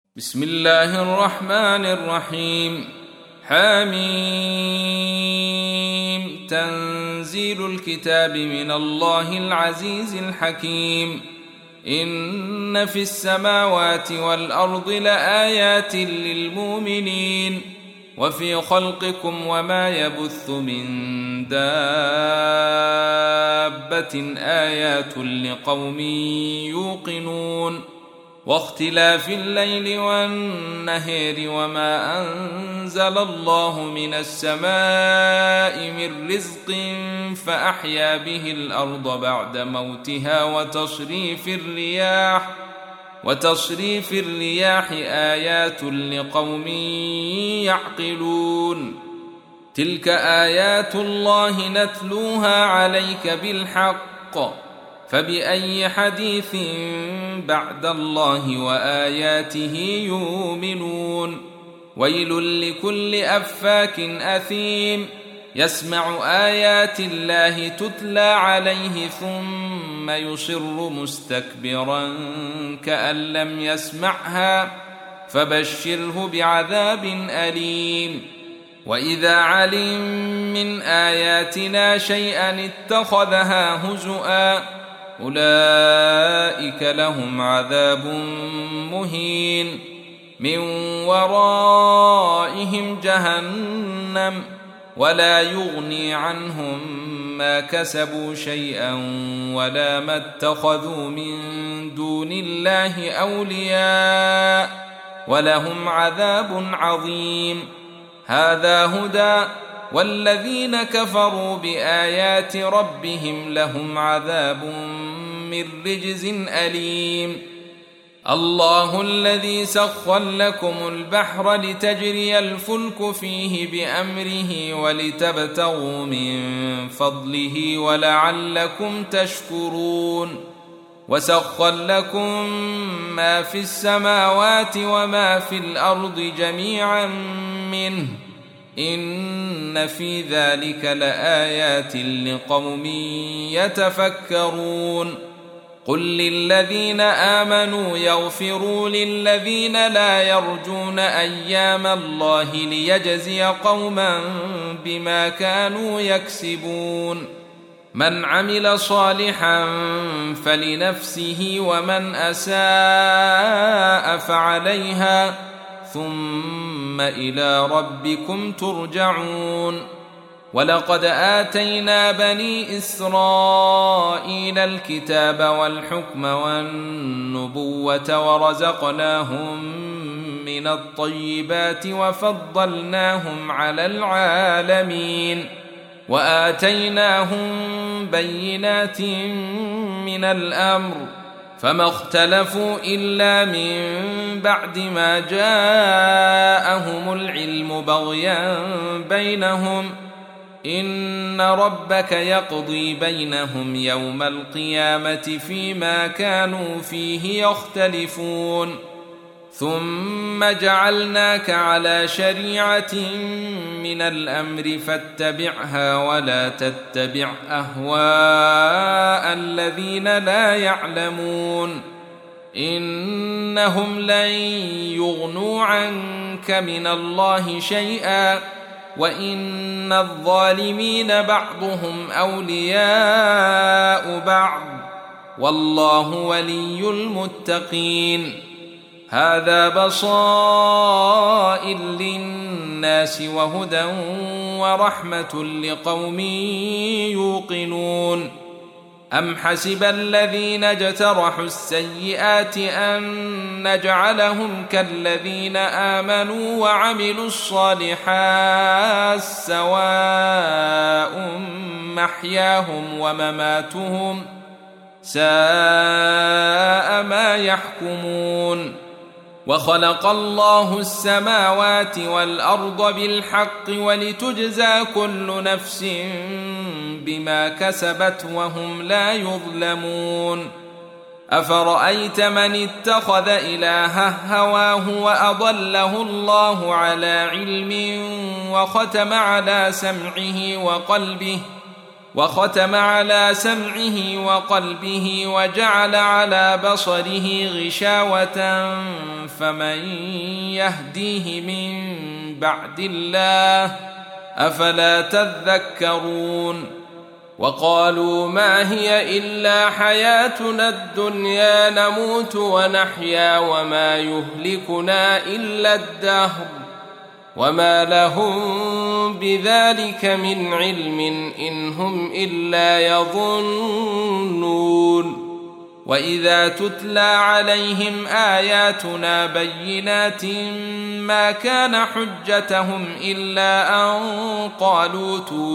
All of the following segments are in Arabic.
بسم الله الرحمن الرحيم. حميم. تنزيل الكتاب من الله العزيز الحكيم. إن في السماوات والأرض لآيات للمؤمنين وفي خلقكم وما يبث من دابة آيات لقوم يوقنون واختلاف الليل والنهار وما أنزل الله من السماء من رزق فأحيا به الأرض بعد موتها وتصريف الرياح آيات لقوم يعقلون. تلك آيات الله نتلوها عليك بالحق فبأي حديث بعد الله وآياته يؤمنون. ويل لكل أفاك أثيم يسمع آيات الله تتلى عليه ثم يصر مستكبرا كأن لم يسمعها فبشره بعذاب أليم. وإذا علم من آياتنا شيئا اتخذها هزؤا أولئك لهم عذاب مهين من ورائهم جهنم ولا يغني عنهم ما كسبوا شيئا ولا ما اتخذوا من دون الله أولياء ولهم عذاب عظيم. هذا هدى والذين كفروا بآيات ربهم لهم عذاب من رجز أليم. الله الذي سخر لكم البحر لتجري الفلك فيه بأمره ولتبتغوا من فضله ولعلكم تشكرون. وسخر لكم ما في السماوات وما في الأرض جميعا منه إن في ذلك لآيات لقوم يتفكرون. قل للذين آمنوا يغفروا للذين لا يرجون أيام الله ليجزي قوما بما كانوا يكسبون. من عمل صالحا فلنفسه ومن أساء فعليها ثم إلى ربكم ترجعون. ولقد آتينا بني إسرائيل الكتاب والحكم والنبوة ورزقناهم من الطيبات وفضلناهم على العالمين وآتيناهم بينات من الأمر فما اختلفوا إلا من بعد ما جاءهم العلم بغيا بينهم إن ربك يقضي بينهم يوم القيامة فيما كانوا فيه يختلفون. ثم جعلناك على شريعة من الأمر فاتبعها ولا تتبع أهواء الذين لا يعلمون إنهم لن يغنوا عنك من الله شيئا وإن الظالمين بعضهم أولياء بعض والله ولي المتقين. هذا بصائر للناس وهدى ورحمة لقوم يوقنون. أم حسب الذين اجترحوا السيئات أن نجعلهم كالذين آمنوا وعملوا الصالحات سواء محياهم ومماتهم ساء ما يحكمون. وخلق الله السماوات والأرض بالحق ولتجزى كل نفس بما كسبت وهم لا يظلمون. أفرأيت من اتخذ إلهه هواه وأضله الله على علم وختم على سمعه وقلبه وختم على سمعه وقلبه وجعل على بصره غشاوة فمن يهديه من بعد الله أفلا تذكرون وقالوا ما هي إلا حياتنا الدنيا نموت ونحيا وما يهلكنا إلا الدهر وما لهم بذلك من علم إن هم إلا يظنون وإذا تتلى عليهم آياتنا بينات ما كان حجتهم إلا أن قالوا ائتوا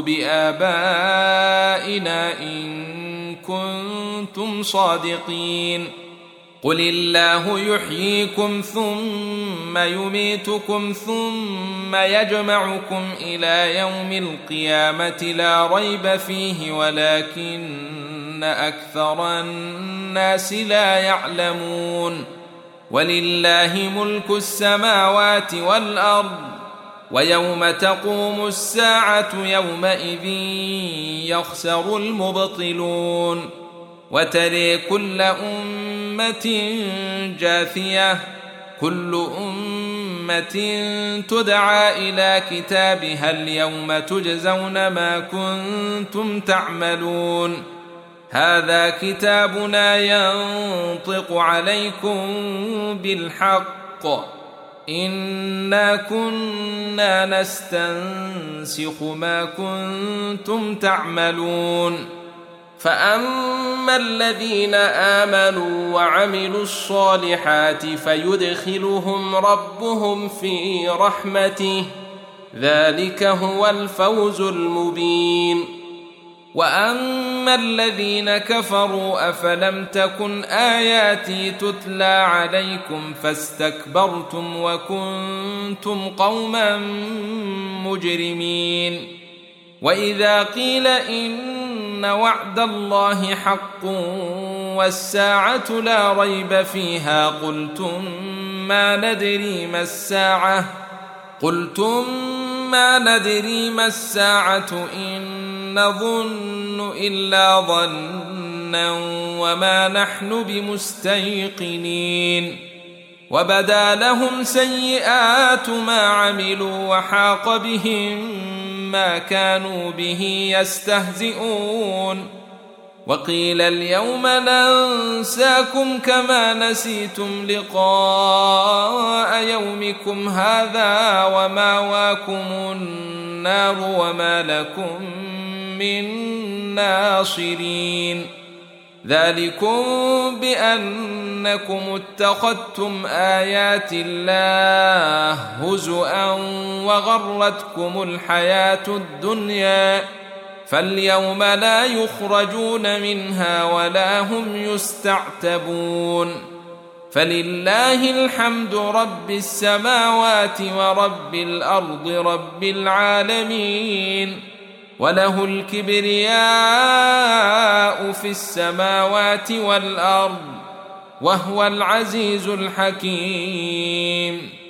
بآبائنا إن كنتم صادقين قل الله يحييكم ثم يميتكم ثم يجمعكم إلى يوم القيامة لا ريب فيه ولكن أكثر الناس لا يعلمون ولله ملك السماوات والأرض ويوم تقوم الساعة يومئذ يخسر المبطلون وترى كل أمة جاثية كل أمة تدعى إلى كتابها اليوم تجزون ما كنتم تعملون هذا كتابنا ينطق عليكم بالحق إنا كنا نستنسخ ما كنتم تعملون فأما الذين آمنوا وعملوا الصالحات فيدخلهم ربهم في رحمته ذلك هو الفوز المبين وأما الذين كفروا أفلم تكن آياتي تتلى عليكم فاستكبرتم وكنتم قوما مجرمين وإذا قيل إن وعد الله حق والساعة لا ريب فيها قلتم ما ندري ما الساعة إن نظن إلا ظنا وما نحن بمستيقنين وبدا لهم سيئات ما عملوا وحاق بهم ما كانوا به يستهزئون وقيل اليوم ننساكم كما نسيتم لقاء يومكم هذا ومأواكم النار وما لكم من ناصرين ذلكم بأنكم اتخذتم آيات الله هزؤا وغرتكم الحياة الدنيا فاليوم لا يخرجون منها ولا هم يستعتبون فلله الحمد رب السماوات ورب الأرض رب العالمين وله الكبرياء في السماوات والأرض وهو العزيز الحكيم